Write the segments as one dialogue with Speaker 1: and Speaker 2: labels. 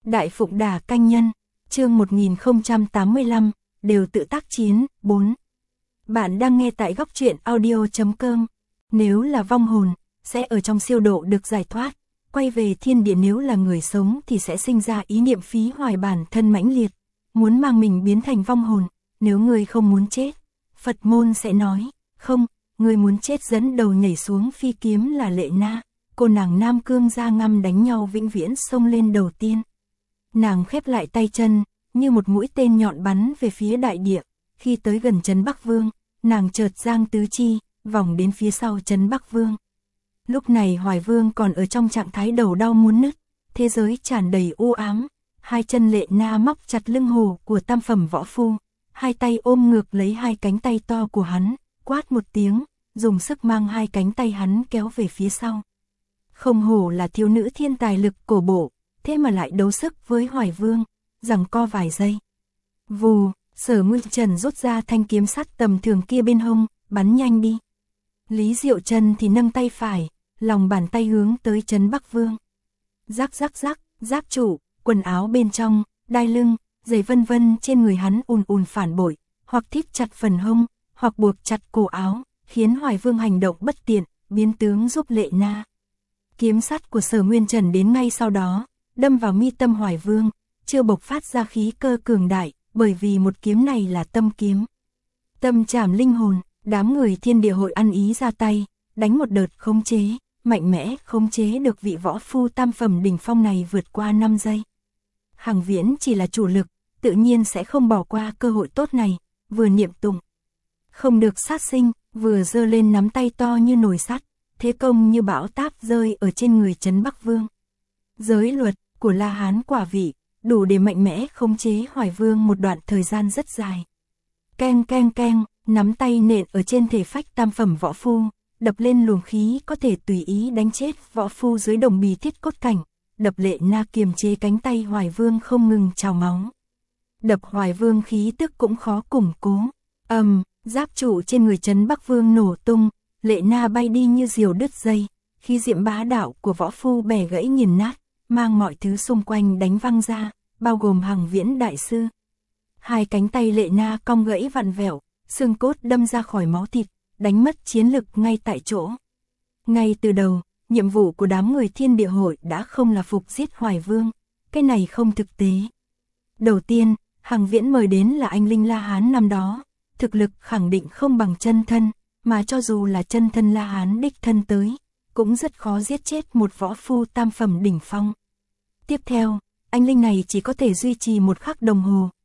Speaker 1: Đại Phụng Đà Canh Nhân, chương 1085, đều tự tác chiến, 4. Bạn đang nghe tại góc truyện audio.com. Nếu là vong hồn, sẽ ở trong siêu độ được giải thoát, quay về thiên địa. Nếu là người sống thì sẽ sinh ra ý niệm phí hoài bản thân mãnh liệt, muốn mang mình biến thành vong hồn. Nếu người không muốn chết, Phật môn sẽ nói, không, người muốn chết dẫn đầu nhảy xuống phi kiếm là Lệ Na, cô nàng Nam Cương ra ngâm đánh nhau vĩnh viễn xông lên đầu tiên. Nàng khép lại tay chân, như một mũi tên nhọn bắn về phía đại địa. Khi tới gần trấn Bắc Vương, nàng chợt giang tứ chi, vòng đến phía sau trấn Bắc Vương. Lúc này Hoài Vương còn ở trong trạng thái đầu đau muốn nứt, thế giới tràn đầy u ám. Hai chân Lệ Na móc chặt lưng hổ của tam phẩm võ phu, hai tay ôm ngược lấy hai cánh tay to của hắn, quát một tiếng, dùng sức mang hai cánh tay hắn kéo về phía sau. Không hổ là thiếu nữ thiên tài lực cổ bộ, thế mà lại đấu sức với Hoài Vương, giằng co vài giây. Vù, Sở Nguyên Trần rút ra thanh kiếm sắt tầm thường kia bên hông, bắn nhanh đi. Lý Diệu Trân thì nâng tay phải, lòng bàn tay hướng tới trấn Bắc Vương. Rắc rắc rắc, giáp trụ, quần áo bên trong, đai lưng, giày vân vân trên người hắn ùn ùn phản bội, hoặc thít chặt phần hông, hoặc buộc chặt cổ áo, khiến Hoài Vương hành động bất tiện, biến tướng giúp Lệ Na. Kiếm sắt của Sở Nguyên Trần đến ngay sau đó, đâm vào mi tâm Hoài Vương, chưa bộc phát ra khí cơ cường đại, bởi vì một kiếm này là tâm kiếm. Tâm trảm linh hồn, đám người thiên địa hội ăn ý ra tay, đánh một đợt khống chế, mạnh mẽ khống chế được vị võ phu tam phẩm đỉnh phong này vượt qua 5 giây. Hằng Viễn chỉ là chủ lực, tự nhiên sẽ không bỏ qua cơ hội tốt này, vừa niệm tụng không được sát sinh, vừa giơ lên nắm tay to như nồi sắt, thế công như bão táp rơi ở trên người trấn Bắc Vương. Giới luật của La Hán quả vị, đủ để mạnh mẽ khống chế Hoài Vương một đoạn thời gian rất dài. Keng keng keng, nắm tay nện ở trên thể phách tam phẩm võ phu, đập lên luồng khí có thể tùy ý đánh chết võ phu dưới đồng bì thiết cốt cảnh, đập Lệ Na kiềm chế cánh tay Hoài Vương không ngừng trào máu. Đập Hoài Vương khí tức cũng khó củng cố. Giáp trụ trên người trấn Bắc Vương nổ tung, Lệ Na bay đi như diều đứt dây, khí diệm bá đạo của võ phu bẻ gãy nghiền nát, mang mọi thứ xung quanh đánh văng ra, bao gồm Hằng Viễn đại sư. Hai cánh tay Lệ Na cong gãy vặn vẹo, xương cốt đâm ra khỏi máu thịt, đánh mất chiến lực ngay tại chỗ. Ngay từ đầu, nhiệm vụ của đám người thiên địa hội đã không là phục giết Hoài Vương, cái này không thực tế. Đầu tiên, Hằng Viễn mời đến là anh linh La Hán năm đó, thực lực khẳng định không bằng chân thân, mà cho dù là chân thân La Hán đích thân tới, cũng rất khó giết chết một võ phu tam phẩm đỉnh phong. Tiếp theo, anh linh này chỉ có thể duy trì một khắc đồng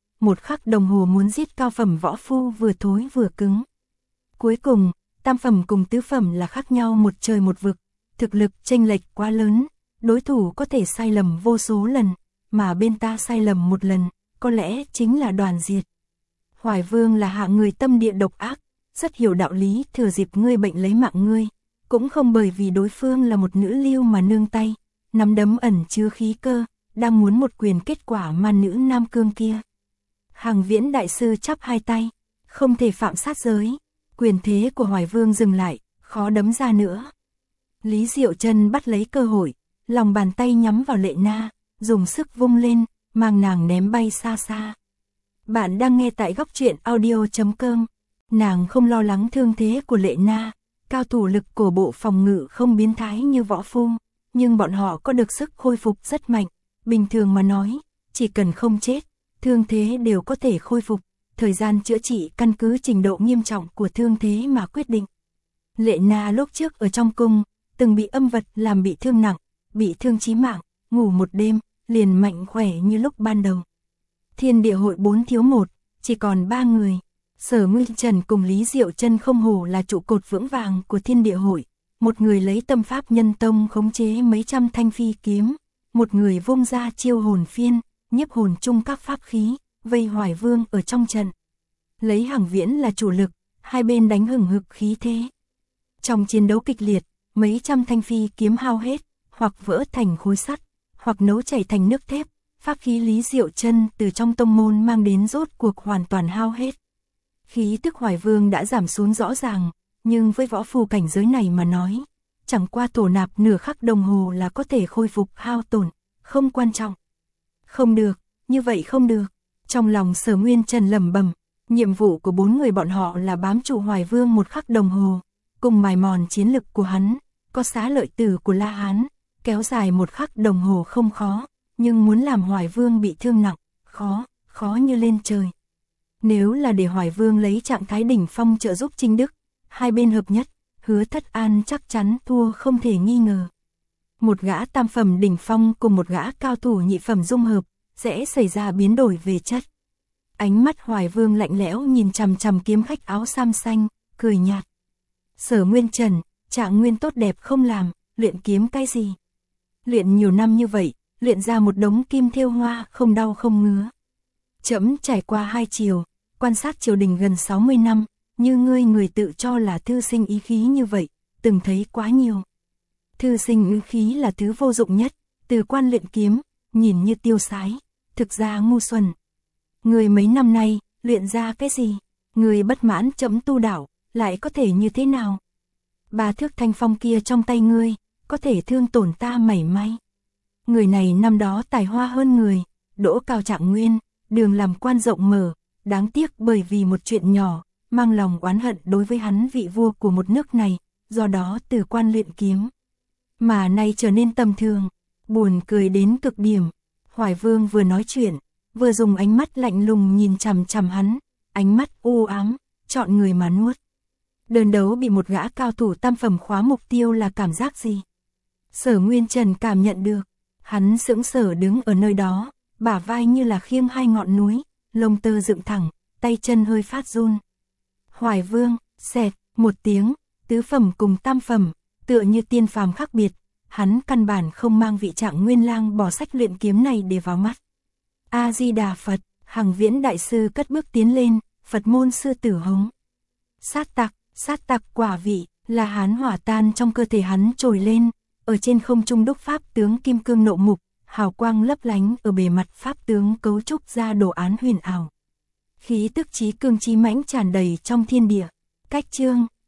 Speaker 1: hồ muốn giết cao phẩm võ phu vừa thối vừa cứng. Cuối cùng, tam phẩm cùng tứ phẩm là khác nhau một trời một vực, thực lực chênh lệch quá lớn, đối thủ có thể sai lầm vô số lần, mà bên ta sai lầm một lần, có lẽ chính là đoàn diệt. Hoài Vương là hạng người tâm địa độc ác, rất hiểu đạo lý thừa dịp ngươi bệnh lấy mạng ngươi, cũng không bởi vì đối phương là một nữ lưu mà nương tay, nắm đấm ẩn chứa khí cơ, đang muốn một quyền kết quả mà nữ Nam Cương kia. Hằng Viễn đại sư chắp hai tay, không thể phạm sát giới, quyền thế của Hoài Vương dừng lại, khó đấm ra nữa. Lý Diệu Trân bắt lấy cơ hội, lòng bàn tay nhắm vào Lệ Na, dùng sức vung lên, mang nàng ném bay xa xa. Bạn đang nghe tại góc truyện audio.com. Nàng không lo lắng thương thế của Lệ Na, cao thủ lực cổ bộ phòng ngự không biến thái như võ phu, nhưng bọn họ có được sức khôi phục rất mạnh. Bình thường mà nói, chỉ cần không chết, thương thế đều có thể khôi phục, thời gian chữa trị căn cứ trình độ nghiêm trọng của thương thế mà quyết định. Lệ Na lúc trước ở trong cung, từng bị âm vật làm bị thương nặng, bị thương chí mạng, ngủ một đêm, liền mạnh khỏe như lúc ban đầu. Thiên địa hội 4 thiếu 1, chỉ còn 3 người. Sở Nguyên Trần cùng Lý Diệu Trân không hổ là trụ cột vững vàng của thiên địa hội. Một người lấy tâm pháp nhân tông khống chế mấy trăm thanh phi kiếm, một người vung ra chiêu hồn phiên, nhiếp hồn chung các pháp khí, vây Hoài Vương ở trong trận. Lấy Hằng Viễn là chủ lực, hai bên đánh hừng hực khí thế. Trong chiến đấu kịch liệt, mấy trăm thanh phi kiếm hao hết, hoặc vỡ thành khối sắt, hoặc nấu chảy thành nước thép. Pháp khí Lý Diệu Trân từ trong tông môn mang đến rốt cuộc hoàn toàn hao hết. Khí tức Hoài Vương đã giảm xuống rõ ràng, nhưng với võ phù cảnh giới này mà nói, chẳng qua thổ nạp nửa khắc đồng hồ là có thể khôi phục hao tổn, không quan trọng. Không được, như vậy không được. Trong lòng Sở Nguyên Trần lẩm bẩm, nhiệm vụ của 4 người bọn họ là bám trụ Hoài Vương một khắc đồng hồ, cùng mài mòn chiến lực của hắn, có xá lợi tử của La Hán, kéo dài một khắc đồng hồ không khó, nhưng muốn làm Hoài Vương bị thương nặng, khó như lên trời. Nếu là để Hoài Vương lấy trạng thái đỉnh phong trợ giúp Trinh Đức, hai bên hợp nhất, Hứa Thất An chắc chắn thua không thể nghi ngờ. Một gã tam phẩm đỉnh phong cùng một gã cao thủ nhị phẩm dung hợp, sẽ xảy ra biến đổi về chất. Ánh mắt Hoài Vương lạnh lẽo nhìn chằm chằm kiếm khách áo sam xanh, cười nhạt. Sở Nguyên Trần, trạng nguyên tốt đẹp không làm, luyện kiếm cái gì? Luyện nhiều năm như vậy, luyện ra một đống kim thêu hoa không đau không ngứa. Trẫm trải qua 2 triều, quan sát triều đình gần 60 năm, như ngươi người tự cho là thư sinh ý khí như vậy, từng thấy quá nhiều. Thư sinh ý khí là thứ vô dụng nhất, từ quan luyện kiếm, nhìn như tiêu sái, thực ra ngu xuẩn. Người mấy năm nay, luyện ra cái gì? Người bất mãn trẫm tu đạo, lại có thể như thế nào? 3 thước thanh phong kia trong tay ngươi, có thể thương tổn ta mảy may. Người này năm đó tài hoa hơn người, đỗ cao trạng nguyên, đường làm quan rộng mở, đáng tiếc bởi vì một chuyện nhỏ, mang lòng oán hận đối với hắn vị vua của một nước này, do đó từ quan luyện kiếm. Mà nay trở nên tầm thường, buồn cười đến cực điểm. Hoài Vương vừa nói chuyện, vừa dùng ánh mắt lạnh lùng nhìn chằm chằm hắn, ánh mắt u ám, chọn người mà nuốt. Đơn đấu bị một gã cao thủ tam phẩm khóa mục tiêu là cảm giác gì? Sở Nguyên Trần cảm nhận được, hắn sững sờ đứng ở nơi đó, bả vai như là khiêng 2 ngọn núi, lông tơ dựng thẳng, tay chân hơi phát run. Hoài Vương, xẹt, một tiếng, tứ phẩm cùng tam phẩm, tựa như tiên phàm khác biệt, hắn căn bản không mang vị Trạng Nguyên Lang bỏ sách luyện kiếm này để vào mắt. A Di Đà Phật, Hằng Viễn đại sư cất bước tiến lên, Phật môn sư tử hống. Sát tặc quả vị, là hán hỏa tan trong cơ thể hắn trồi lên, ở trên không trung đúc pháp tướng kim cương nộ mục, hào quang lấp lánh ở bề mặt pháp tướng cấu trúc ra đồ án huyền ảo. Khí tức chí cương chí mãnh tràn đầy trong thiên địa. Cách chương